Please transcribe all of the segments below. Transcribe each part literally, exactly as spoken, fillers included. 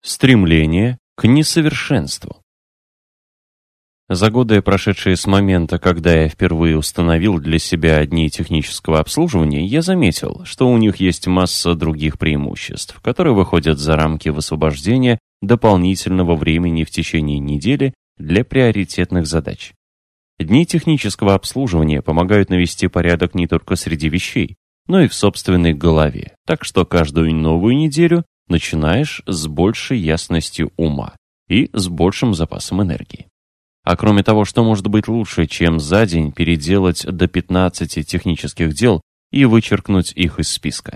Стремление к несовершенству. За годы, прошедшие с момента, когда я впервые установил для себя дни технического обслуживания, я заметил, что у них есть масса других преимуществ, которые выходят за рамки высвобождения дополнительного времени в течение недели для приоритетных задач. Дни технического обслуживания помогают навести порядок не только среди вещей, но и в собственной голове, так что каждую новую неделю начинаешь с большей ясностью ума и с большим запасом энергии. А кроме того, что может быть лучше, чем за день переделать до пятнадцати технических дел и вычеркнуть их из списка?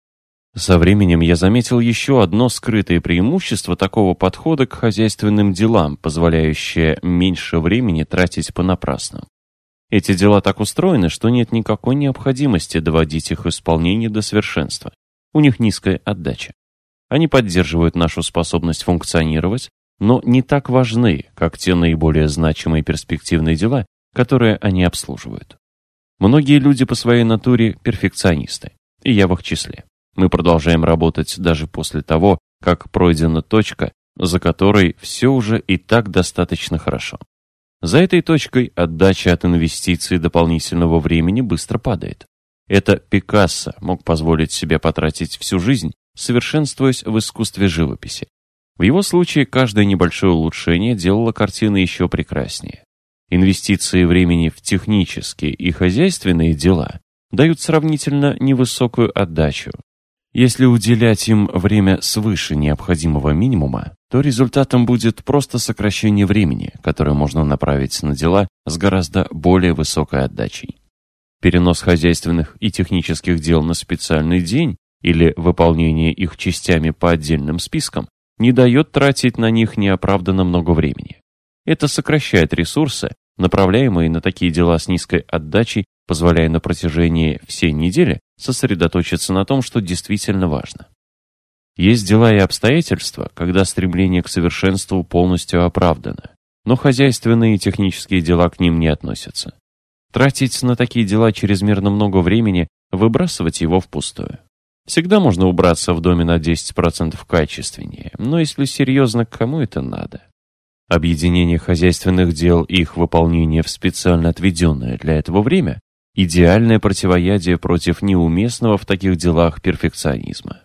Со временем я заметил еще одно скрытое преимущество такого подхода к хозяйственным делам, позволяющее меньше времени тратить понапрасну. Эти дела так устроены, что нет никакой необходимости доводить их исполнение до совершенства. У них низкая отдача. Они поддерживают нашу способность функционировать, но не так важны, как те наиболее значимые перспективные дела, которые они обслуживают. Многие люди по своей натуре перфекционисты, и я в их числе. Мы продолжаем работать даже после того, как пройдена точка, за которой все уже и так достаточно хорошо. За этой точкой отдача от инвестиций дополнительного времени быстро падает. Это Пикассо мог позволить себе потратить всю жизнь, совершенствуясь в искусстве живописи. В его случае каждое небольшое улучшение делало картины еще прекраснее. Инвестиции времени в технические и хозяйственные дела дают сравнительно невысокую отдачу. Если уделять им время свыше необходимого минимума, то результатом будет просто сокращение времени, которое можно направить на дела с гораздо более высокой отдачей. Перенос хозяйственных и технических дел на специальный день или выполнение их частями по отдельным спискам не дает тратить на них неоправданно много времени. Это сокращает ресурсы, направляемые на такие дела с низкой отдачей, позволяя на протяжении всей недели сосредоточиться на том, что действительно важно. Есть дела и обстоятельства, когда стремление к совершенству полностью оправдано, но хозяйственные и технические дела к ним не относятся. Тратить на такие дела чрезмерно много времени, выбрасывать его впустую. Всегда можно убраться в доме на десять процентов качественнее, но если серьезно, кому это надо? Объединение хозяйственных дел и их выполнение в специально отведенное для этого время – идеальное противоядие против неуместного в таких делах перфекционизма.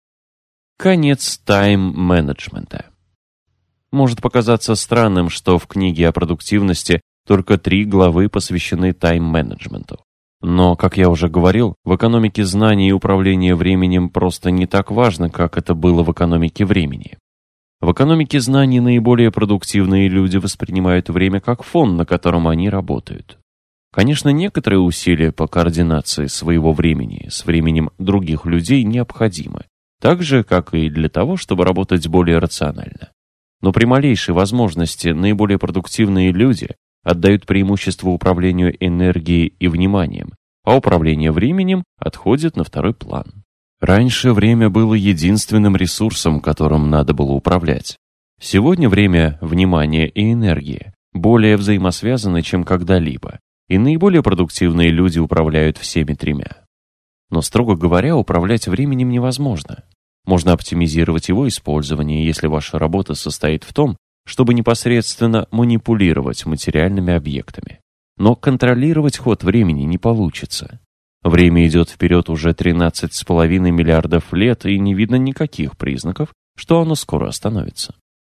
Конец тайм-менеджмента. Может показаться странным, что в книге о продуктивности только три главы посвящены тайм-менеджменту. Но, как я уже говорил, в экономике знаний и управления временем просто не так важно, как это было в экономике времени. В экономике знаний наиболее продуктивные люди воспринимают время как фон, на котором они работают. Конечно, некоторые усилия по координации своего времени с временем других людей необходимы, так же, как и для того, чтобы работать более рационально. Но при малейшей возможности наиболее продуктивные люди отдают преимущество управлению энергией и вниманием, а управление временем отходит на второй план. Раньше время было единственным ресурсом, которым надо было управлять. Сегодня время, внимание и энергия более взаимосвязаны, чем когда-либо, и наиболее продуктивные люди управляют всеми тремя. Но, строго говоря, управлять временем невозможно. Можно оптимизировать его использование, если ваша работа состоит в том, чтобы непосредственно манипулировать материальными объектами. Но контролировать ход времени не получится. Время идет вперед уже тринадцать с половиной миллиардов лет, и не видно никаких признаков, что оно скоро остановится.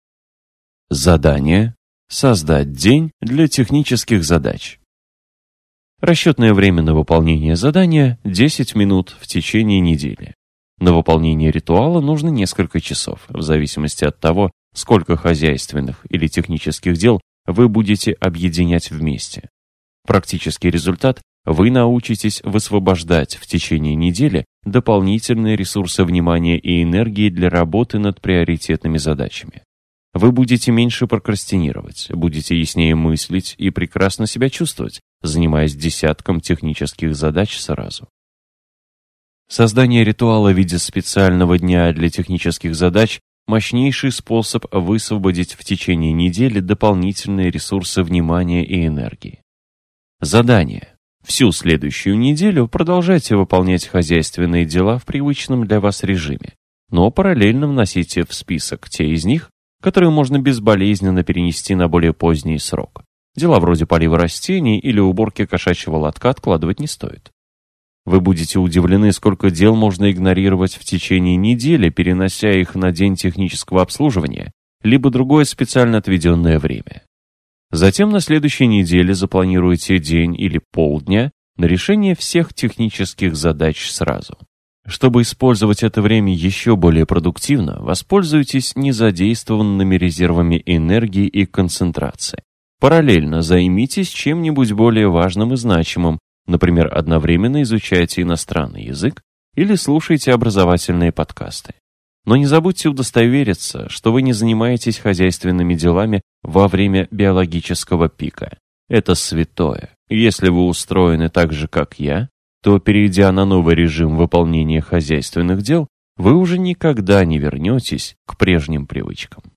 Задание – создать день для технических задач. Расчетное время на выполнение задания – десять минут в течение недели. На выполнение ритуала нужно несколько часов, в зависимости от того, сколько хозяйственных или технических дел вы будете объединять вместе. Практический результат – вы научитесь высвобождать в течение недели дополнительные ресурсы внимания и энергии для работы над приоритетными задачами. Вы будете меньше прокрастинировать, будете яснее мыслить и прекрасно себя чувствовать, занимаясь десятком технических задач сразу. Создание ритуала в виде специального дня для технических задач – мощнейший способ высвободить в течение недели дополнительные ресурсы внимания и энергии. Задание. Всю следующую неделю продолжайте выполнять хозяйственные дела в привычном для вас режиме. но параллельно вносите в список те из них, которые можно безболезненно перенести на более поздний срок. Дела вроде полива растений или уборки кошачьего лотка откладывать не стоит. Вы будете удивлены, сколько дел можно игнорировать в течение недели, перенося их на день технического обслуживания, либо другое специально отведенное время. Затем на следующей неделе запланируйте день или полдня на решение всех технических задач сразу. Чтобы использовать это время еще более продуктивно, воспользуйтесь незадействованными резервами энергии и концентрации. Параллельно займитесь чем-нибудь более важным и значимым, например, одновременно изучайте иностранный язык или слушайте образовательные подкасты. Но не забудьте удостовериться, что вы не занимаетесь хозяйственными делами во время биологического пика. Это святое. Если вы устроены так же, как я, то, перейдя на новый режим выполнения хозяйственных дел, вы уже никогда не вернетесь к прежним привычкам.